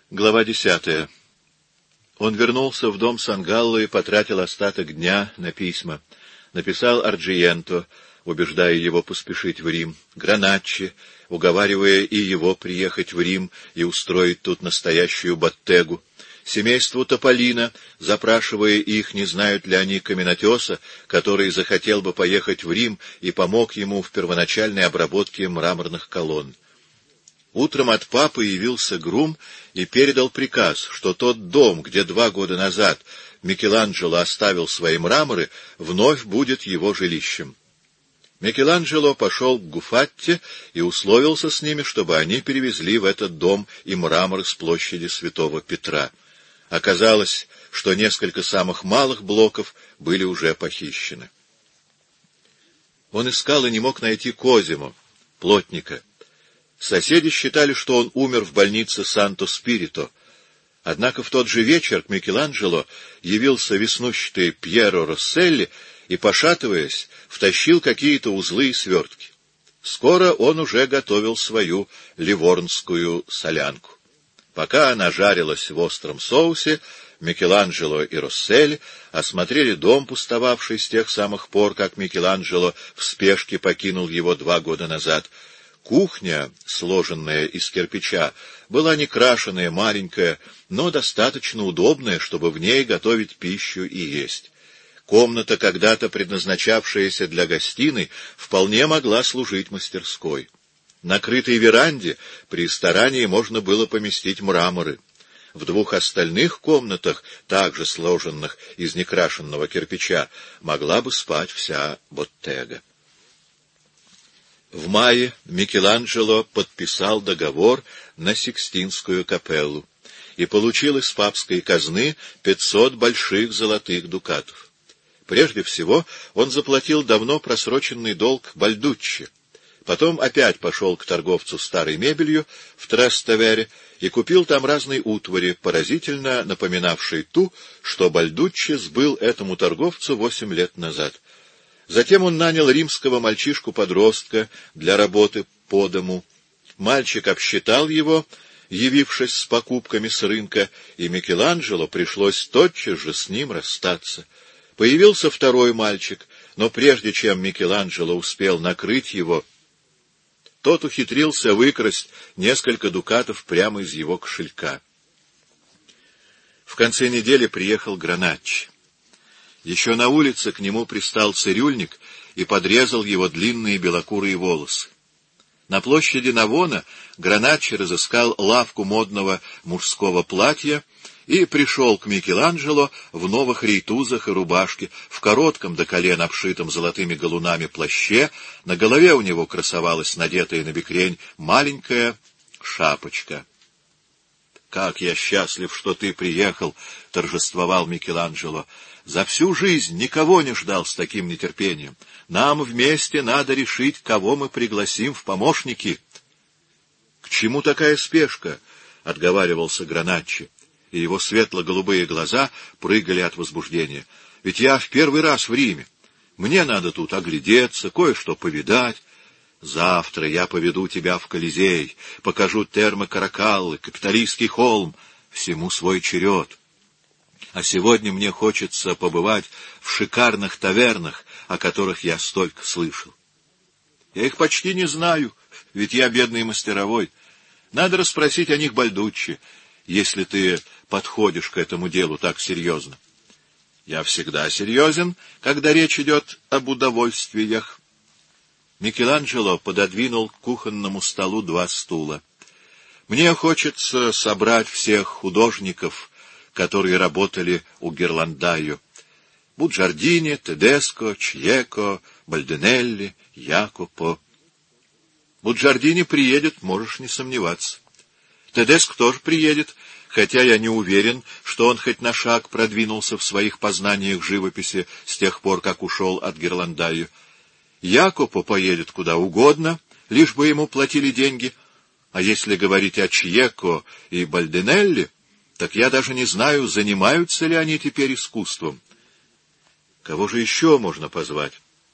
Глава 10. Он вернулся в дом Сангалло и потратил остаток дня на письма. Написал Арджиенто, убеждая его поспешить в Рим, Граначчи, уговаривая и его приехать в Рим и устроить тут настоящую боттегу, семейству Тополино, запрашивая их, не знают ли они каменотеса, который захотел бы поехать в Рим и помог ему в первоначальной обработке мраморных колонн. Утром от папы явился грум и передал приказ, что тот дом, где 2 года назад Микеланджело оставил свои мраморы, вновь будет его жилищем. Микеланджело пошел к Гуфатте и условился с ними, чтобы они перевезли в этот дом и мрамор с площади Святого Петра. Оказалось, что несколько самых малых блоков были уже похищены. Он искал и не мог найти Козимо, плотника. Соседи считали, что он умер в больнице Санто-Спирито. Однако в тот же вечер к Микеланджело явился веснущатый Пьеро Росселли и, пошатываясь, втащил какие-то узлы и свертки. Скоро он уже готовил свою ливорнскую солянку. Пока она жарилась в остром соусе, Микеланджело и Росселли осмотрели дом, пустовавший с тех самых пор, как Микеланджело в спешке покинул его 2 года назад. Кухня, сложенная из кирпича, была некрашенная, маленькая, но достаточно удобная, чтобы в ней готовить пищу и есть. Комната, когда-то предназначавшаяся для гостиной, вполне могла служить мастерской. На крытой веранде при старании можно было поместить мраморы. В 2 остальных комнатах, также сложенных из некрашенного кирпича, могла бы спать вся боттега. В мае Микеланджело подписал договор на Сикстинскую капеллу и получил из папской казны 500 больших золотых дукатов. Прежде всего он заплатил давно просроченный долг Бальдуччи, потом опять пошел к торговцу старой мебелью в Трастевере и купил там разные утвари, поразительно напоминавшие ту, что Бальдуччи сбыл этому торговцу 8 лет назад. Затем он нанял римского мальчишку-подростка для работы по дому. Мальчик обсчитал его, явившись с покупками с рынка, и Микеланджело пришлось тотчас же с ним расстаться. Появился второй мальчик, но прежде чем Микеланджело успел накрыть его, тот ухитрился выкрасть несколько дукатов прямо из его кошелька. В конце недели приехал Граначчи. Еще на улице к нему пристал цирюльник и подрезал его длинные белокурые волосы. На площади Навона Граначчи разыскал лавку модного мужского платья и пришел к Микеланджело в новых рейтузах и рубашке, в коротком до колен обшитом золотыми галунами плаще, на голове у него красовалась надетая на бекрень маленькая шапочка. — Как я счастлив, что ты приехал! — торжествовал Микеланджело. — За всю жизнь никого не ждал с таким нетерпением. Нам вместе надо решить, кого мы пригласим в помощники. — К чему такая спешка? — отговаривался Граначчи, и его светло-голубые глаза прыгали от возбуждения. — Ведь я в первый раз в Риме. Мне надо тут оглядеться, кое-что повидать. Завтра я поведу тебя в Колизей, покажу термо-каракаллы, Капитолийский холм, всему свой черед. А сегодня мне хочется побывать в шикарных тавернах, о которых я столько слышал. Я их почти не знаю, ведь я бедный мастеровой. Надо расспросить о них Бальдуччи, если ты подходишь к этому делу так серьезно. Я всегда серьезен, когда речь идет об удовольствиях. Микеланджело пододвинул к кухонному столу 2 стула. Мне хочется собрать всех художников, которые работали у Герландайо. Буджардини, Тедеско, Чьеко, Бальдинелли, Якопо. Буджардини приедет, можешь не сомневаться. Тедеско тоже приедет, хотя я не уверен, что он хоть на шаг продвинулся в своих познаниях живописи с тех пор, как ушел от Герландайо. Якопо поедет куда угодно, лишь бы ему платили деньги. А если говорить о Чьеко и Бальдинелли, так я даже не знаю, занимаются ли они теперь искусством. Кого же еще можно позвать?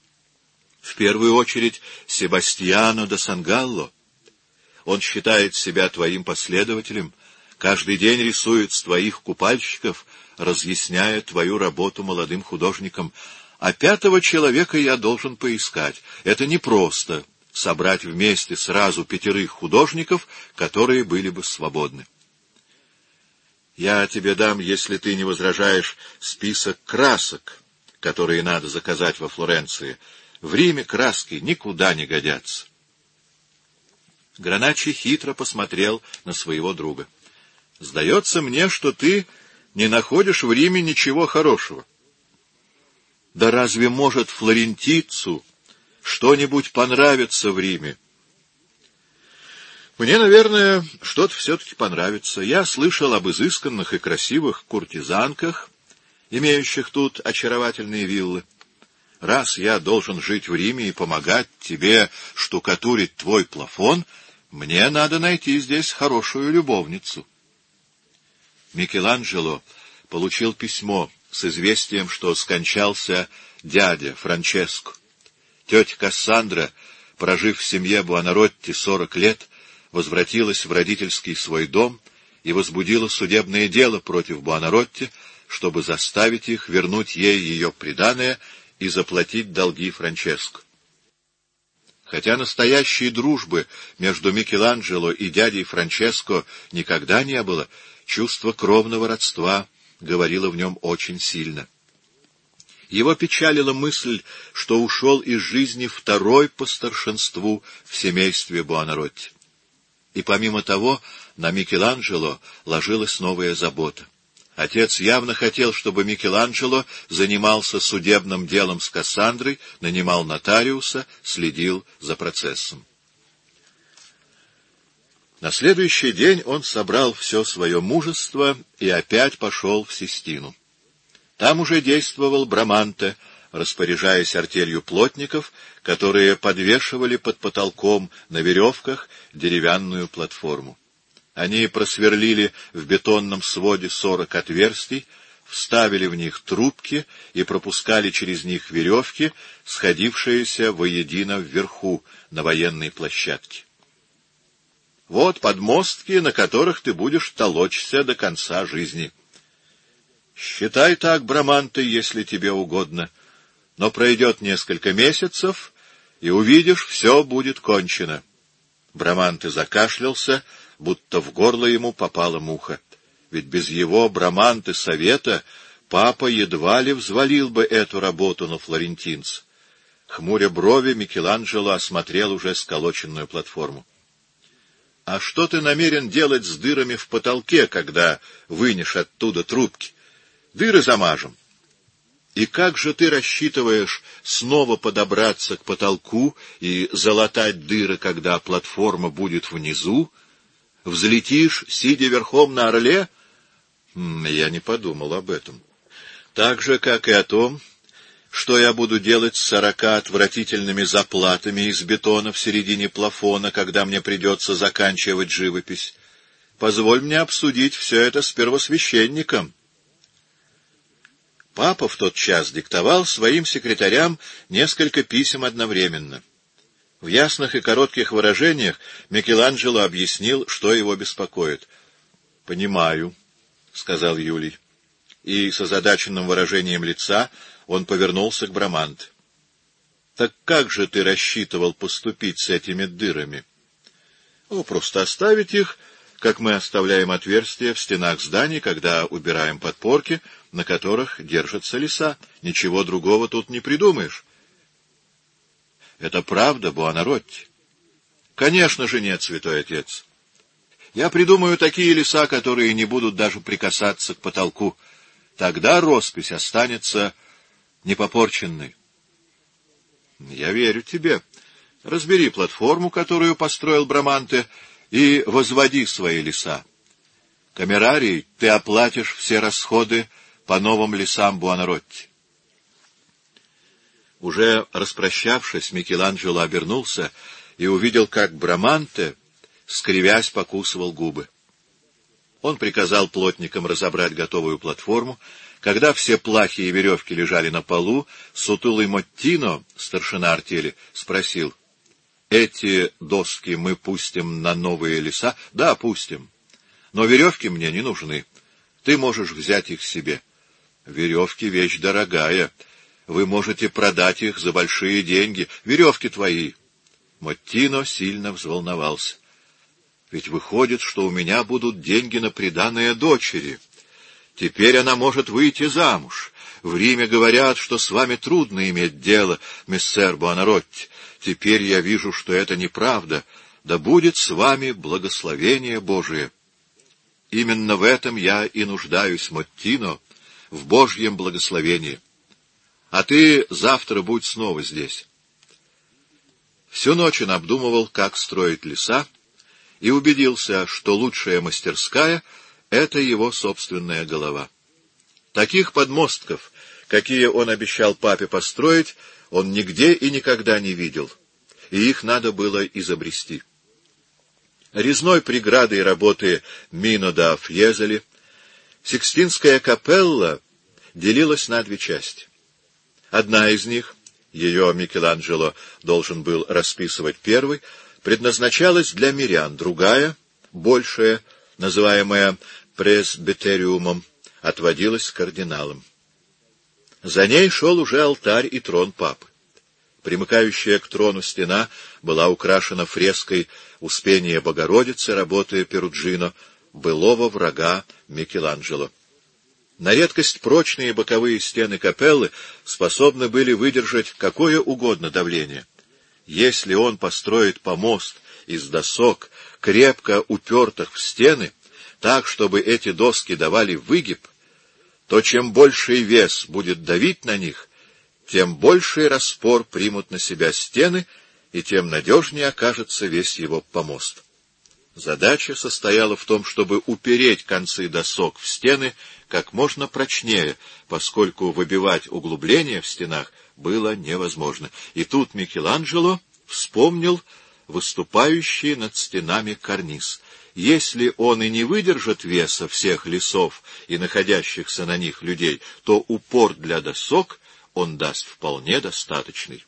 В первую очередь Себастьяно да Сангалло. Он считает себя твоим последователем. каждый день рисует твоих купальщиков, разъясняя твою работу молодым художникам. А пятого человека я должен поискать. Это непросто — собрать вместе сразу 5 художников, которые были бы свободны. Я тебе дам, если ты не возражаешь, список красок, которые надо заказать во Флоренции. В Риме краски никуда не годятся. Граначчи хитро посмотрел на своего друга. — Сдается мне, что ты не находишь в Риме ничего хорошего. — Да разве может флорентийцу что-нибудь понравится в Риме? — Мне, наверное, что-то все-таки понравится. Я слышал об изысканных и красивых куртизанках, имеющих тут очаровательные виллы. Раз я должен жить в Риме и помогать тебе штукатурить твой плафон, мне надо найти здесь хорошую любовницу. Микеланджело получил письмо с известием, что скончался дядя Франческо. Тетя Кассандра, прожив в семье Буонаротти 40 лет, возвратилась в родительский свой дом и возбудила судебное дело против Буонаротти, чтобы заставить их вернуть ей ее приданое и заплатить долги Франческо. Хотя настоящей дружбы между Микеланджело и дядей Франческо никогда не было, чувство кровного родства говорило в нем очень сильно. Его печалила мысль, что ушел из жизни второй по старшинству в семействе Буонаротти. И помимо того, на Микеланджело ложилась новая забота. Отец явно хотел, чтобы Микеланджело занимался судебным делом с Кассандрой, нанимал нотариуса, следил за процессом. На следующий день он собрал все свое мужество и опять пошел в Систину. Там уже действовал Браманте, распоряжаясь артелью плотников, которые подвешивали под потолком на веревках деревянную платформу. Они просверлили в бетонном своде 40 отверстий, вставили в них трубки и пропускали через них веревки, сходившиеся воедино вверху на военной площадке. Вот подмостки, на которых ты будешь толочься до конца жизни. Считай так, Браманте, если тебе угодно, но пройдет несколько месяцев, и увидишь, все будет кончено. Браманте закашлялся, будто в горло ему попала муха. Ведь без его Браманте совета папа едва ли взвалил бы эту работу на флорентинца. Хмуря брови, Микеланджело осмотрел уже сколоченную платформу. — А что ты намерен делать с дырами в потолке, когда вынешь оттуда трубки? Дыры замажем. И как же ты рассчитываешь снова подобраться к потолку и залатать дыры, когда платформа будет внизу? Взлетишь, сидя верхом на орле? Я не подумал об этом. Так же, как и о том, что я буду делать с 40 отвратительными заплатами из бетона в середине плафона, когда мне придется заканчивать живопись. Позволь мне обсудить все это с первосвященником. Папа в тот час диктовал своим секретарям несколько писем одновременно. В ясных и коротких выражениях Микеланджело объяснил, что его беспокоит. — Понимаю, — сказал Юлий. И с озадаченным выражением лица он повернулся к Браманте. — Так как же ты рассчитывал поступить с этими дырами? — Просто оставить их, как мы оставляем отверстия в стенах зданий, когда убираем подпорки, на которых держатся леса. Ничего другого тут не придумаешь. — Это правда, Буонаротти? — Конечно же нет, святой отец. Я придумаю такие леса, которые не будут даже прикасаться к потолку. Тогда роспись останется непопорченной. — Я верю тебе. Разбери платформу, которую построил Браманте, и возводи свои леса. Камерарий, ты оплатишь все расходы по новым лесам Буонаротти. Уже распрощавшись, Микеланджело обернулся и увидел, как Браманте, скривясь, покусывал губы. Он приказал плотникам разобрать готовую платформу. Когда все плахи и веревки лежали на полу, сутулый Моттино, старшина артели, спросил: — Эти доски мы пустим на новые леса? — Да, пустим. Но веревки мне не нужны. Ты можешь взять их себе. Веревки — вещь дорогая. Вы можете продать их за большие деньги. Веревки твои. Моттино сильно взволновался. Ведь выходит, что у меня будут деньги на приданое дочери. Теперь она может выйти замуж. В Риме говорят, что с вами трудно иметь дело, мессер Буонаротти. Теперь я вижу, что это неправда. Да будет с вами благословение Божие. Именно в этом я и нуждаюсь, Моттино, в Божьем благословении. А ты завтра будь снова здесь. Всю ночь он обдумывал, как строить леса, и убедился, что лучшая мастерская — это его собственная голова. Таких подмостков, какие он обещал папе построить, он нигде и никогда не видел, и их надо было изобрести. Резной преградой работы Мино да Фьезели Сикстинская капелла делилась на две части. Одна из них, ее Микеланджело должен был расписывать первой, предназначалась для мирян, другая, большая, называемая пресбитериумом, отводилась кардиналам. За ней шел уже алтарь и трон папы. Примыкающая к трону стена была украшена фреской «Успение Богородицы» работы Перуджино, былого врага Микеланджело. На редкость прочные боковые стены капеллы способны были выдержать какое угодно давление. Если он построит помост из досок, крепко упертых в стены, так, чтобы эти доски давали выгиб, то чем больший вес будет давить на них, тем больший распор примут на себя стены, и тем надежнее окажется весь его помост. Задача состояла в том, чтобы упереть концы досок в стены как можно прочнее, поскольку выбивать углубления в стенах было невозможно. И тут Микеланджело вспомнил выступающий над стенами карниз. Если он и не выдержит веса всех лесов и находящихся на них людей, то упор для досок он даст вполне достаточный.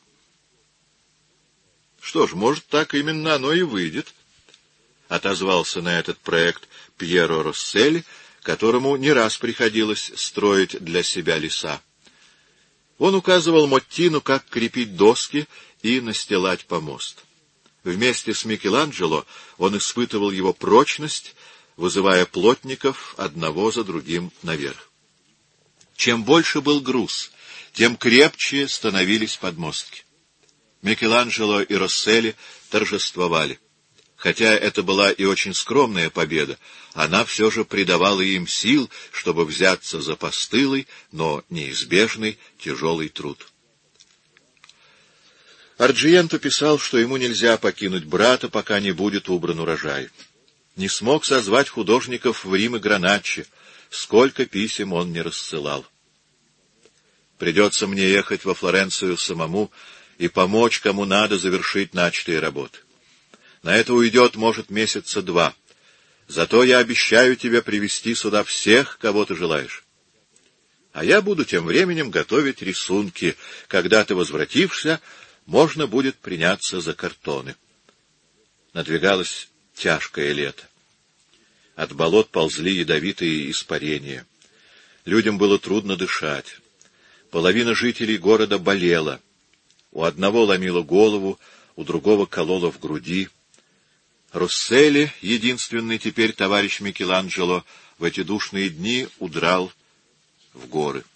Что ж, может, так именно оно и выйдет, — отозвался на этот проект Пьеро Росселли, которому не раз приходилось строить для себя леса. Он указывал Моттину, как крепить доски и настилать помост. Вместе с Микеланджело он испытывал его прочность, вызывая плотников одного за другим наверх. Чем больше был груз, тем крепче становились подмостки. Микеланджело и Росселли торжествовали. Хотя это была и очень скромная победа, она все же придавала им сил, чтобы взяться за постылый, но неизбежный тяжелый труд. Арджиенто писал, что ему нельзя покинуть брата, пока не будет убран урожай. Не смог созвать художников в Рим и Граначчи, сколько писем он не рассылал. Придется мне ехать во Флоренцию самому и помочь, кому надо, завершить начатые работы. На это уйдет, может, месяца 2. Зато я обещаю тебе привезти сюда всех, кого ты желаешь. А я буду тем временем готовить рисунки. Когда ты возвратишься, можно будет приняться за картоны. Надвигалось тяжкое лето. От болот ползли ядовитые испарения. Людям было трудно дышать. Половина жителей города болела. У одного ломило голову, у другого кололо в груди. Росселли, единственный теперь товарищ Микеланджело, в эти душные дни удрал в горы.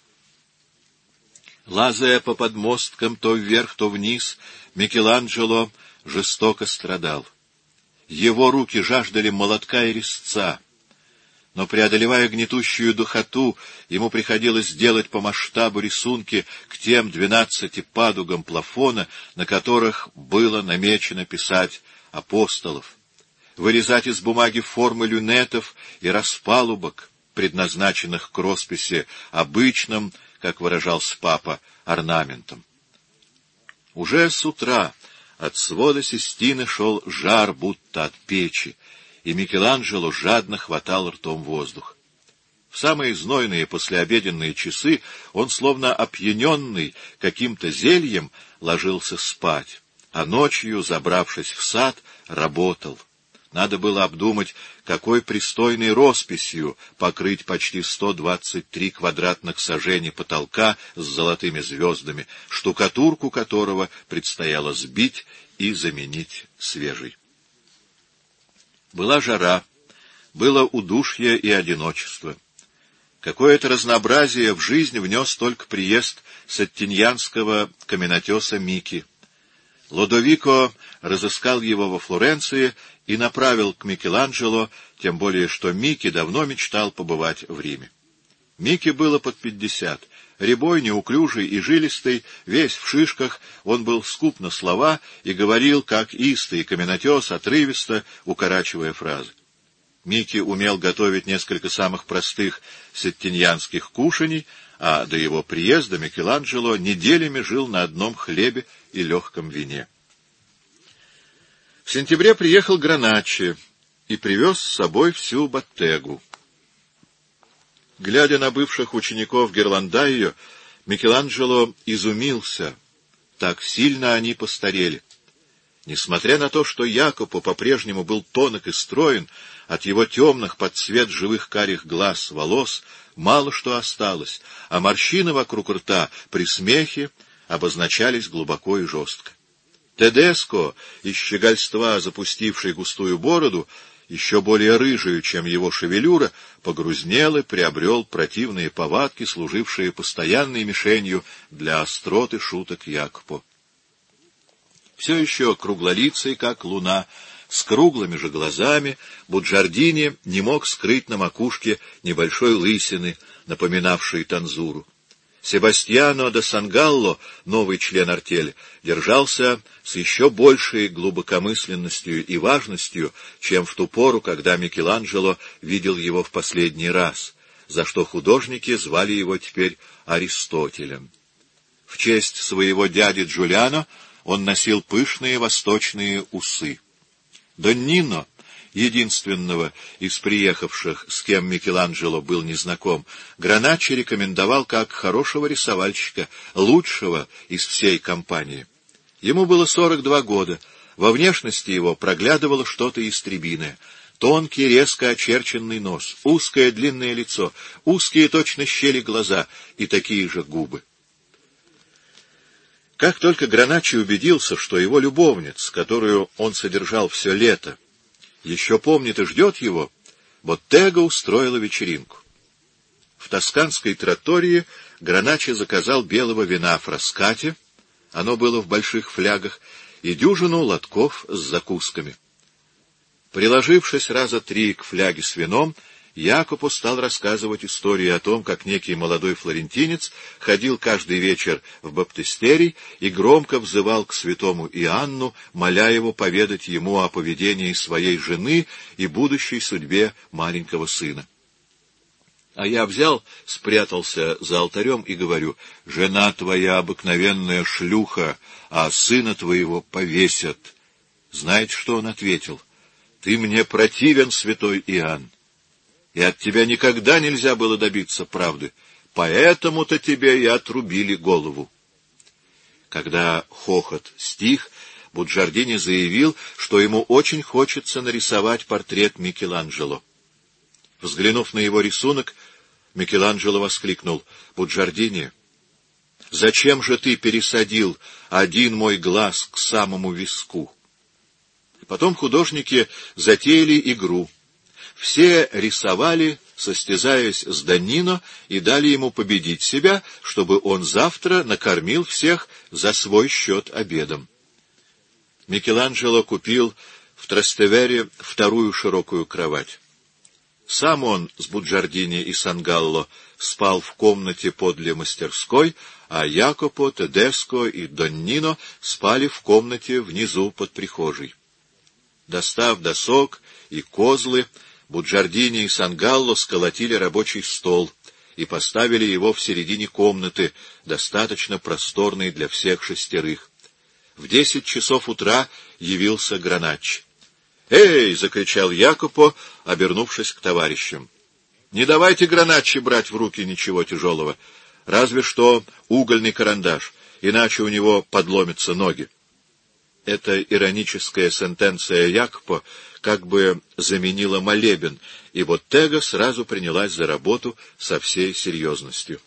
Лазая по подмосткам то вверх, то вниз, Микеланджело жестоко страдал. Его руки жаждали молотка и резца, но, преодолевая гнетущую духоту, ему приходилось делать по масштабу рисунки к тем 12 падугам плафона, на которых было намечено писать апостолов, вырезать из бумаги формы люнетов и распалубок, предназначенных к росписи обычным, как выражался папа, орнаментом. Уже с утра от свода Систины шел жар, будто от печи, и Микеланджело жадно хватал ртом воздух. В самые знойные послеобеденные часы он, словно опьяненный каким-то зельем, ложился спать, а ночью, забравшись в сад, работал. Надо было обдумать, какой пристойной росписью покрыть почти 123 квадратных сажений потолка с золотыми звездами, штукатурку которого предстояло сбить и заменить свежей. Была жара, было удушье и одиночество. Какое-то разнообразие в жизнь внес только приезд саттиньянского каменотеса Мики. Лодовико разыскал его во Флоренции и направил к Микеланджело, тем более что Мики давно мечтал побывать в Риме. Мики было под 50, рябой, неуклюжий и жилистый, весь в шишках, он был скуп на слова и говорил, как истый каменотес, отрывисто, укорачивая фразы. Мики умел готовить несколько самых простых сеттиньянских кушаний, а до его приезда Микеланджело неделями жил на одном хлебе и легком вине. В сентябре приехал Граначчи и привез с собой всю боттегу. Глядя на бывших учеников Герландайо, Микеланджело изумился, так сильно они постарели. Несмотря на то, что Якопо по-прежнему был тонок и строен, от его темных под цвет живых карих глаз волос мало что осталось, а морщины вокруг рта при смехе обозначались глубоко и жестко. Тедеско, из щегольства запустивший густую бороду, еще более рыжую, чем его шевелюра, погрузнел и приобрел противные повадки, служившие постоянной мишенью для острот и шуток Якопо. Все еще круглолицый, как луна, с круглыми же глазами, Буджардини не мог скрыть на макушке небольшой лысины, напоминавшей танзуру. Себастьяно де Сангалло, новый член артели, держался с еще большей глубокомысленностью и важностью, чем в ту пору, когда Микеланджело видел его в последний раз, за что художники звали его теперь Аристотелем. В честь своего дяди Джулиано он носил пышные восточные усы. Доннино, единственного из приехавших, с кем Микеланджело был незнаком, Граначчи рекомендовал как хорошего рисовальщика, лучшего из всей компании. Ему было 42 года, во внешности его проглядывало что-то истребиное. Тонкий, резко очерченный нос, узкое длинное лицо, узкие точно щели глаза и такие же губы. Как только Граначчи убедился, что его любовница, которую он содержал все лето, еще помнит и ждет его, Боттега устроила вечеринку. В тосканской траттории Граначчи заказал белого вина Фраскати, оно было в больших флягах, и дюжину лотков с закусками. Приложившись раза 3 к фляге с вином, Якопо стал рассказывать историю о том, как некий молодой флорентинец ходил каждый вечер в баптистерий и громко взывал к святому Иоанну, моля его поведать ему о поведении своей жены и будущей судьбе маленького сына. А я взял, спрятался за алтарем и говорю: «Жена твоя обыкновенная шлюха, а сына твоего повесят». Знаете, что он ответил? «Ты мне противен, святой Иоанн, и от тебя никогда нельзя было добиться правды, поэтому-то тебе и отрубили голову». Когда хохот стих, Буджардини заявил, что ему очень хочется нарисовать портрет Микеланджело. Взглянув на его рисунок, Микеланджело воскликнул: «Буджардини, зачем же ты пересадил один мой глаз к самому виску?» Потом художники затеяли игру. Все рисовали, состязаясь с Доннино, и дали ему победить себя, чтобы он завтра накормил всех за свой счет обедом. Микеланджело купил в Трастевере вторую широкую кровать. Сам он с Буджардини и Сангалло спал в комнате подле мастерской, а Якопо, Тедеско и Доннино спали в комнате внизу под прихожей. Достав досок и козлы, Буджардини и Сангалло сколотили рабочий стол и поставили его в середине комнаты, достаточно просторной для всех 6. В 10 часов утра явился Граначчи. «Эй!» — закричал Якопо, обернувшись к товарищам. «Не давайте Граначчи брать в руки ничего тяжелого, разве что угольный карандаш, иначе у него подломятся ноги». Эта ироническая сентенция Якопо, как бы заменила молебен, и Боттега сразу принялась за работу со всей серьезностью.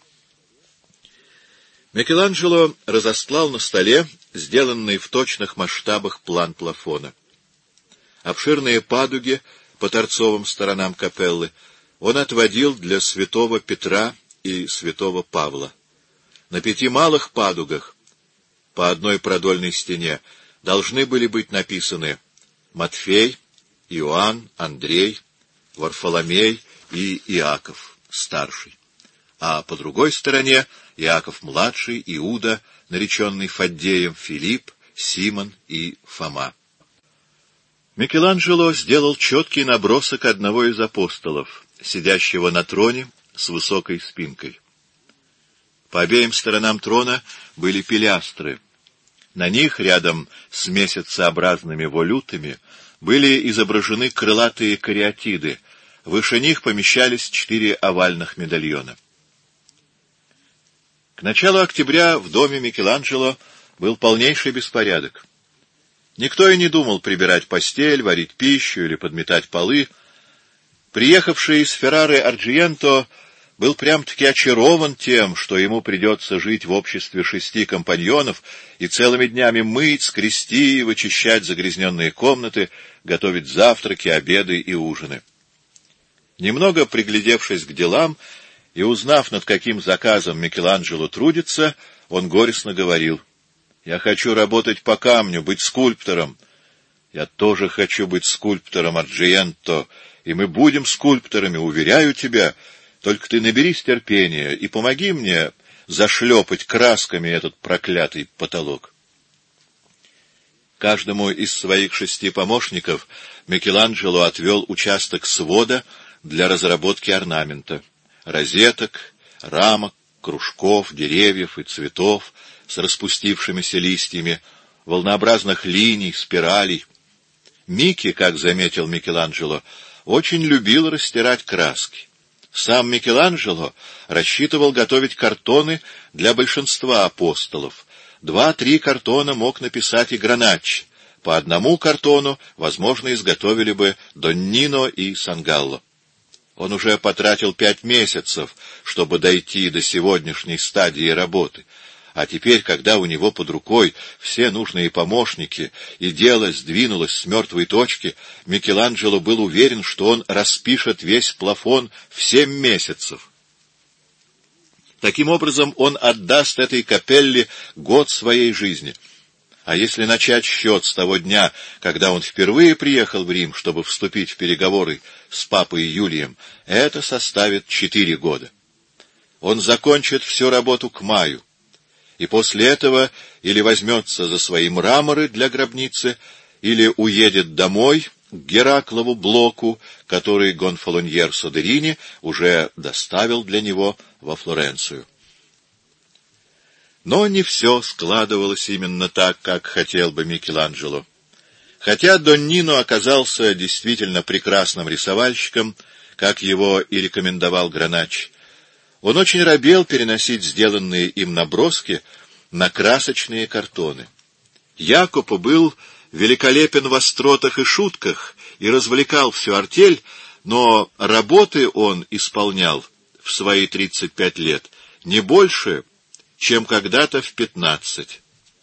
Микеланджело разостлал на столе сделанный в точных масштабах план плафона. Обширные падуги по торцовым сторонам капеллы он отводил для святого Петра и святого Павла. На 5 малых падугах по одной продольной стене должны были быть написаны Матфей, Иоанн, Андрей, Варфоломей и Иаков, старший, а по другой стороне Иаков-младший, Иуда, нареченный Фаддеем, Филипп, Симон и Фома. Микеланджело сделал четкий набросок одного из апостолов, сидящего на троне с высокой спинкой. По обеим сторонам трона были пилястры. На них, рядом с месяцеобразными волютами, были изображены крылатые кариатиды, выше них помещались 4 овальных медальона. К началу октября в доме Микеланджело был полнейший беспорядок. Никто и не думал прибирать постель, варить пищу или подметать полы. Приехавший из Феррары Арджиенто был прям-таки очарован тем, что ему придется жить в обществе 6 компаньонов и целыми днями мыть, скрести и вычищать загрязненные комнаты, готовить завтраки, обеды и ужины. Немного приглядевшись к делам и узнав, над каким заказом Микеланджело трудится, он горестно говорил: «Я хочу работать по камню, быть скульптором». «Я тоже хочу быть скульптором, Арджиенто, и мы будем скульпторами, уверяю тебя. Только ты наберись терпения и помоги мне зашлепать красками этот проклятый потолок». Каждому из своих 6 помощников Микеланджело отвел участок свода для разработки орнамента, розеток, рамок, кружков, деревьев и цветов с распустившимися листьями, волнообразных линий, спиралей. Микки, как заметил Микеланджело, очень любил растирать краски. Сам Микеланджело рассчитывал готовить картоны для большинства апостолов. 2-3 картона мог написать и Граначчи. По 1 картону, возможно, изготовили бы Доннино и Сангалло. Он уже потратил 5 месяцев, чтобы дойти до сегодняшней стадии работы. А теперь, когда у него под рукой все нужные помощники, и дело сдвинулось с мертвой точки, Микеланджело был уверен, что он распишет весь плафон в 7 месяцев. Таким образом, он отдаст этой капелле год своей жизни. А если начать счет с того дня, когда он впервые приехал в Рим, чтобы вступить в переговоры с папой Юлием, это составит 4 года. Он закончит всю работу к маю, и после этого или возьмется за свои мраморы для гробницы, или уедет домой к Гераклову Блоку, который Гонфалоньер Содерини уже доставил для него во Флоренцию. Но не все складывалось именно так, как хотел бы Микеланджело. Хотя Доннино оказался действительно прекрасным рисовальщиком, как его и рекомендовал Граначчи, он очень робел переносить сделанные им наброски на красочные картоны. Якопо был великолепен в остротах и шутках и развлекал всю артель, но работы он исполнял в свои 35 лет не больше, чем когда-то в 15.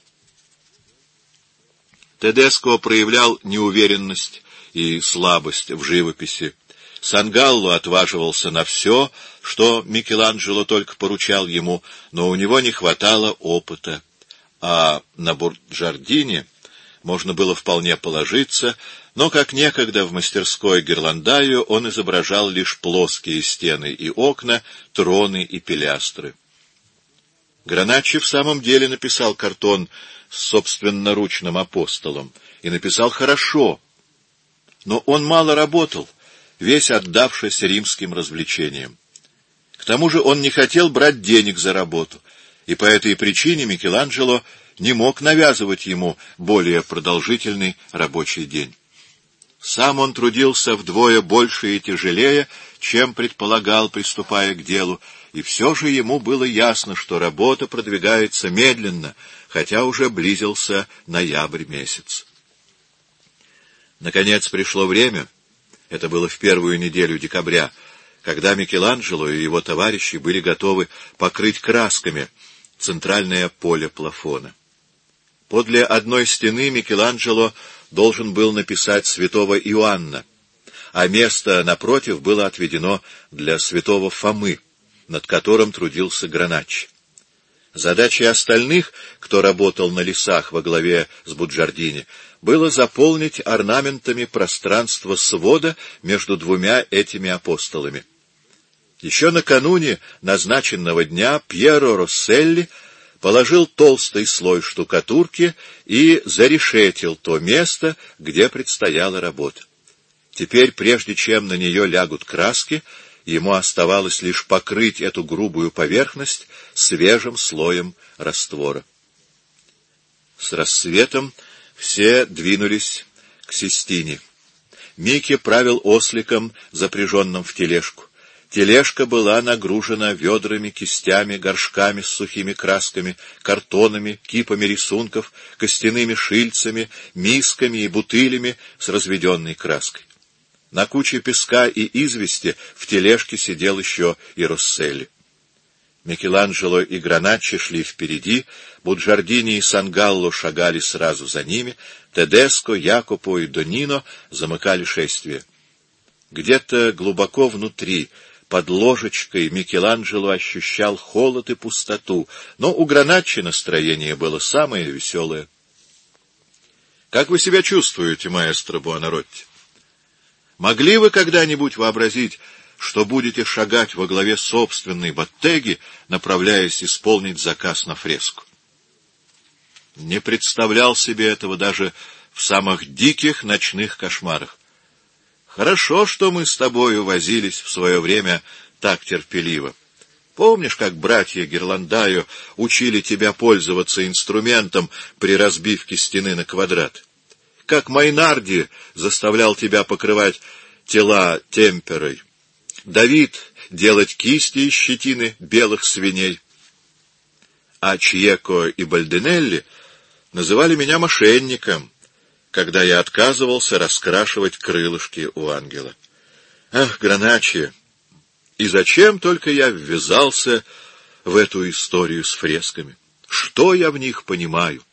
Тедеско проявлял неуверенность и слабость в живописи. Сангалло отваживался на все, что Микеланджело только поручал ему, но у него не хватало опыта. А на Бурджардини можно было вполне положиться, но, как некогда в мастерской Герландаю, он изображал лишь плоские стены и окна, троны и пилястры. Граначчи в самом деле написал картон с собственноручным апостолом, и написал хорошо, но он мало работал, весь отдавшись римским развлечениям. К тому же он не хотел брать денег за работу, и по этой причине Микеланджело не мог навязывать ему более продолжительный рабочий день. Сам он трудился вдвое больше и тяжелее, чем предполагал, приступая к делу, и все же ему было ясно, что работа продвигается медленно, хотя уже близился ноябрь месяц. Наконец пришло время, это было в первую неделю декабря, когда Микеланджело и его товарищи были готовы покрыть красками центральное поле плафона. Подле одной стены Микеланджело должен был написать святого Иоанна, а место напротив было отведено для святого Фомы, над которым трудился Граначчи. Задачей остальных, кто работал на лесах во главе с Буджардини, было заполнить орнаментами пространство свода между двумя этими апостолами. Еще накануне назначенного дня Пьеро Росселли положил толстый слой штукатурки и зарешетил то место, где предстояла работа. Теперь, прежде чем на нее лягут краски, ему оставалось лишь покрыть эту грубую поверхность свежим слоем раствора. С рассветом все двинулись к Систине. Микки правил осликом, запряженным в тележку. Тележка была нагружена ведрами, кистями, горшками с сухими красками, картонами, кипами рисунков, костяными шильцами, мисками и бутылями с разведенной краской. На куче песка и извести в тележке сидел еще и Росселли. Микеланджело и Граначчи шли впереди, Буджардини и Сангалло шагали сразу за ними, Тедеско, Якопо и Донино замыкали шествие. Где-то глубоко внутри, под ложечкой, Микеланджело ощущал холод и пустоту, но у Граначчи настроение было самое веселое. — Как вы себя чувствуете, маэстро Буонаротти? Могли вы когда-нибудь вообразить, что будете шагать во главе собственной боттеги, направляясь исполнить заказ на фреску? Не представлял себе этого даже в самых диких ночных кошмарах. Хорошо, что мы с тобою возились в свое время так терпеливо. Помнишь, как братья Герландаю учили тебя пользоваться инструментом при разбивке стены на квадрат? Как Майнарди заставлял тебя покрывать тела темперой, Давид делать кисти из щетины белых свиней, а Чьеко и Бальдинелли называли меня мошенником, когда я отказывался раскрашивать крылышки у ангела. Ах, Граначчи, и зачем только я ввязался в эту историю с фресками? Что я в них понимаю?